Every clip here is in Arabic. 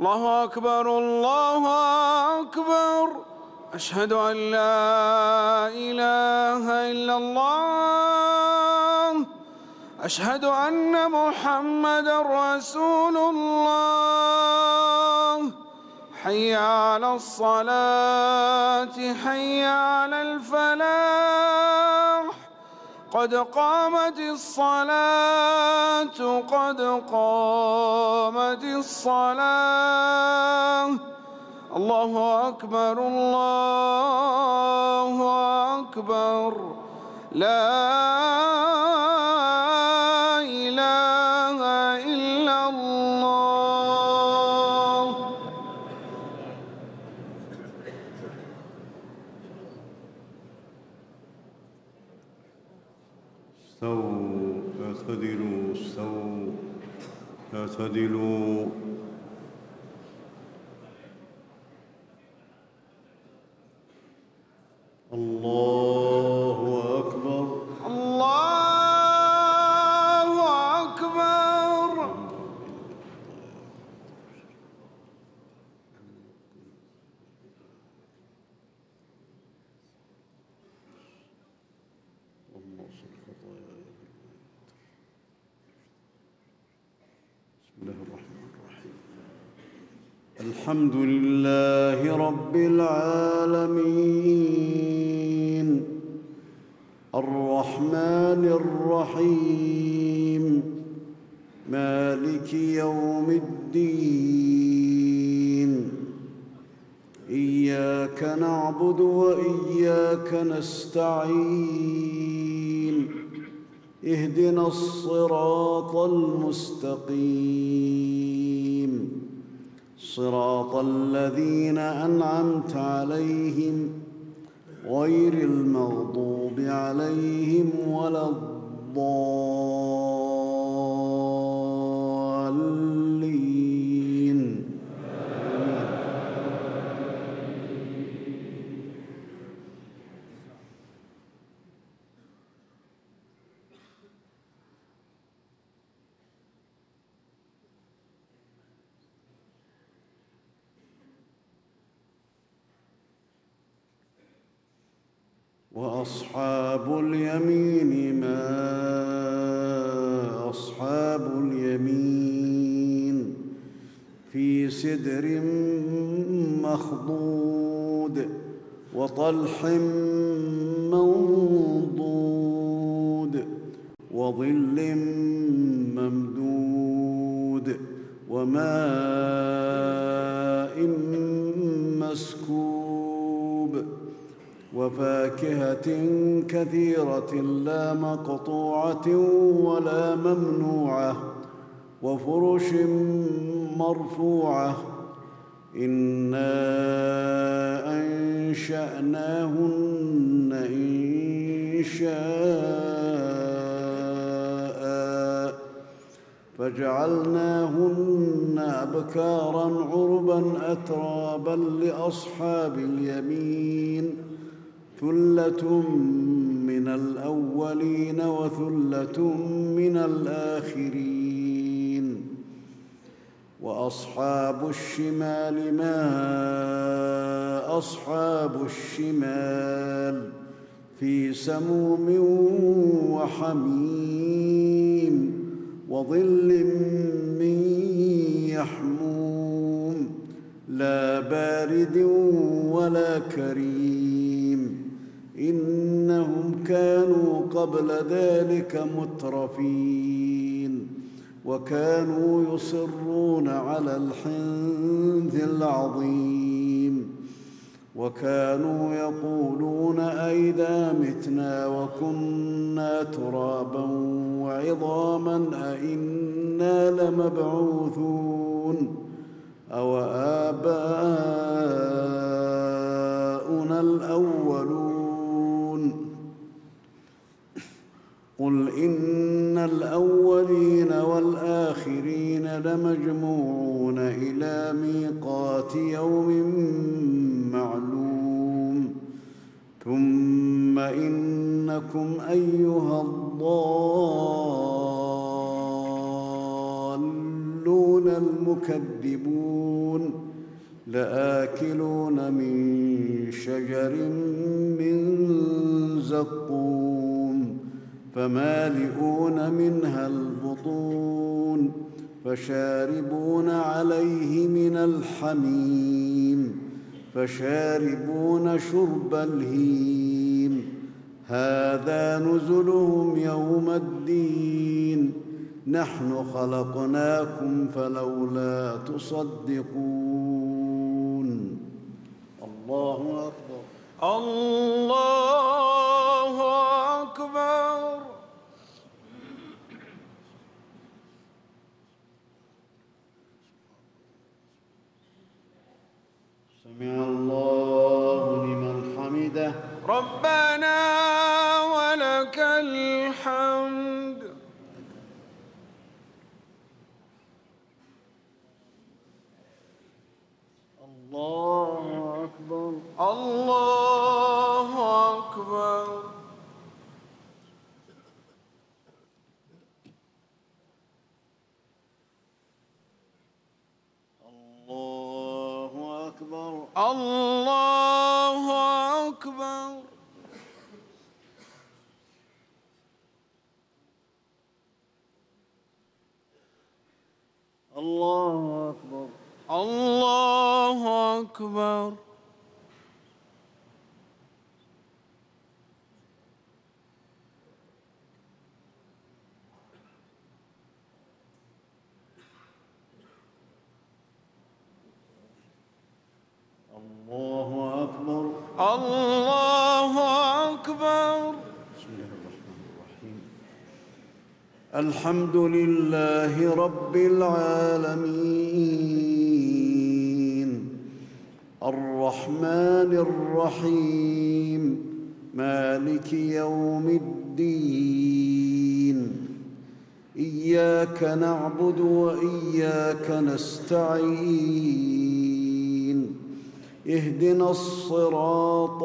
الله أكبر الله أكبر. أشهد أن لا إله إلا الله. أشهد أن محمدًا رسول الله. حي على الصلاة حي على الفلاح. قد قامت الصلاة قد قامت الصلاة. الله أكبر الله أكبر. لا إله إلا الله. استووا اعتدلوا استووا اعتدلوا. الله أكبر الله أكبر. بسم الله الرحمن الرحيم. الحمد لله رب العالمين الرحمن الرحيم مالك يوم الدين. إياك نعبد وإياك نستعين. اهدنا الصراط المستقيم صراط الذين أنعمت عليهم غير المغضوب عليهم ولا الضالين. وأصحاب اليمين ما أصحاب اليمين في سدر مخضود وطلح منضود وظل ممدود وماء مسكوب وفاكهة كثيرة لا مقطوعة ولا ممنوعة وفرش مرفوعة. إنا أنشأناهن إنشاء فجعلناهن أبكارا عربا أترابا لأصحاب اليمين. ثلة من الأولين وثلة من الآخرين. وأصحاب الشمال ما أصحاب الشمال في سموم وحميم وظل من يحموم لا بارد ولا كريم. إنهم كانوا قبل ذلك مترفين وكانوا يصرون على الحنث العظيم وكانوا يقولون أئذا متنا وكنا ترابا وعظاما أئنا لمبعوثون أو آباؤنا الأولون. قل إن الأولين والآخرين لمجموعون إلى ميقات يوم معلوم. ثم إنكم أيها الضالون المكذبون المكذبون لآكلون من شجر من زقوم فمالئون منها البطون فشاربون عليه من الحميم فشاربون شرب الهيم هذا نزلهم يوم الدين نحن خلقناكم فلولا تصدقون الله أكبر الله أكبر. سمع الله لمن حمده ربنا ولك الحمد. الله أكبر الله أكبر. الله أكبر الله أكبر. الله أكبر الله أكبر. الله أكبر الله أكبر. بسم الله الرحمن الرحيم الحمد لله رب العالمين الرحمن الرحيم مالك يوم الدين إياك نعبد وإياك نستعين اهدنا الصراط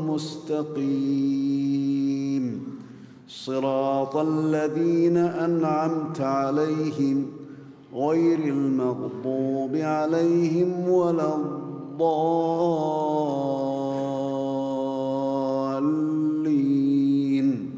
المستقيم صراط الذين أنعمت عليهم غير المغضوب عليهم ولا الضالين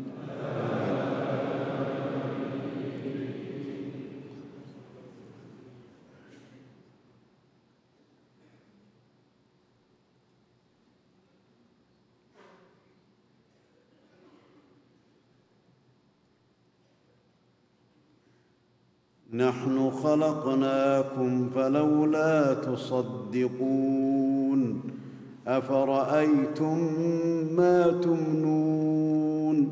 نحن خلقناكم فلولا تصدقون أفرأيتم ما تمنون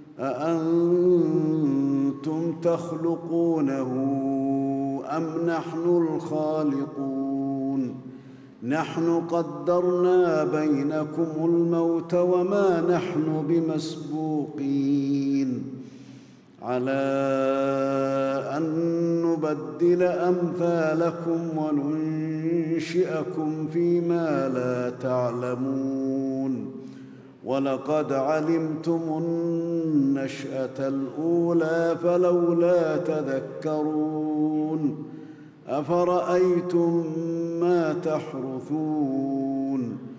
أأنتم تخلقونه أم نحن الخالقون نحن قدرنا بينكم الموت وما نحن بمسبوقين على أن نبدل أمثالكم وننشئكم فيما لا تعلمون ولقد علمتم النشأة الأولى فلولا تذكرون أفرأيتم ما تحرثون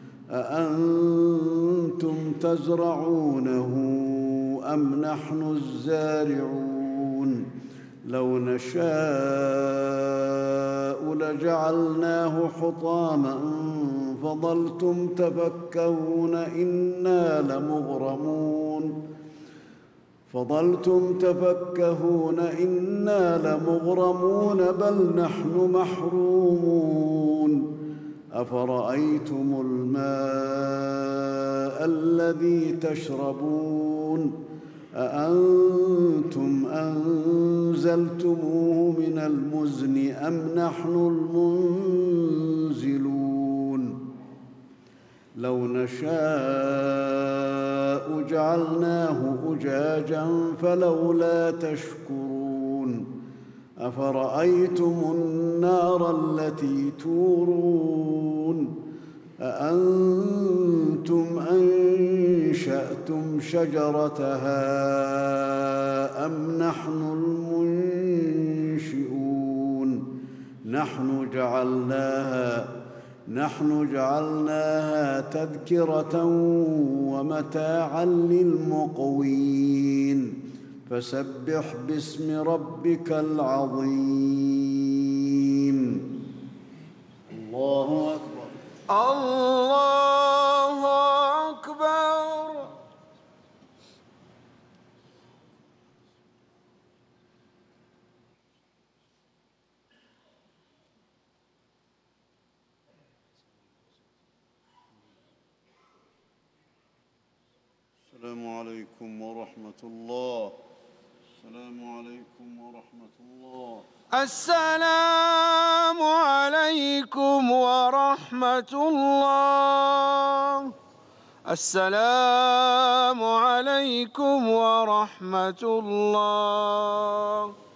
أأنتم تزرعونه أم نحن الزارعون لو نشاء لجعلناه حطاما فظلتم تفكهون إنا لمغرمون بل نحن محرومون أفرأيتم الماء الذي تشربون أأنتم أنزلتموه من المزن أم نحن المنزلون لو نشاء جعلناه أجاجا فلولا تشكرون أفرأيتم النار التي تورون أأنتم أنشأتم شجرتها أم نحن المنشئون نحن جعلناها تذكرة ومتاعا للمقوين فسبح باسم ربك العظيم. الله أكبر. الله أكبر. السلام عليكم ورحمة الله. السلام عليكم ورحمة الله. السلام عليكم ورحمة الله. السلام عليكم ورحمة الله.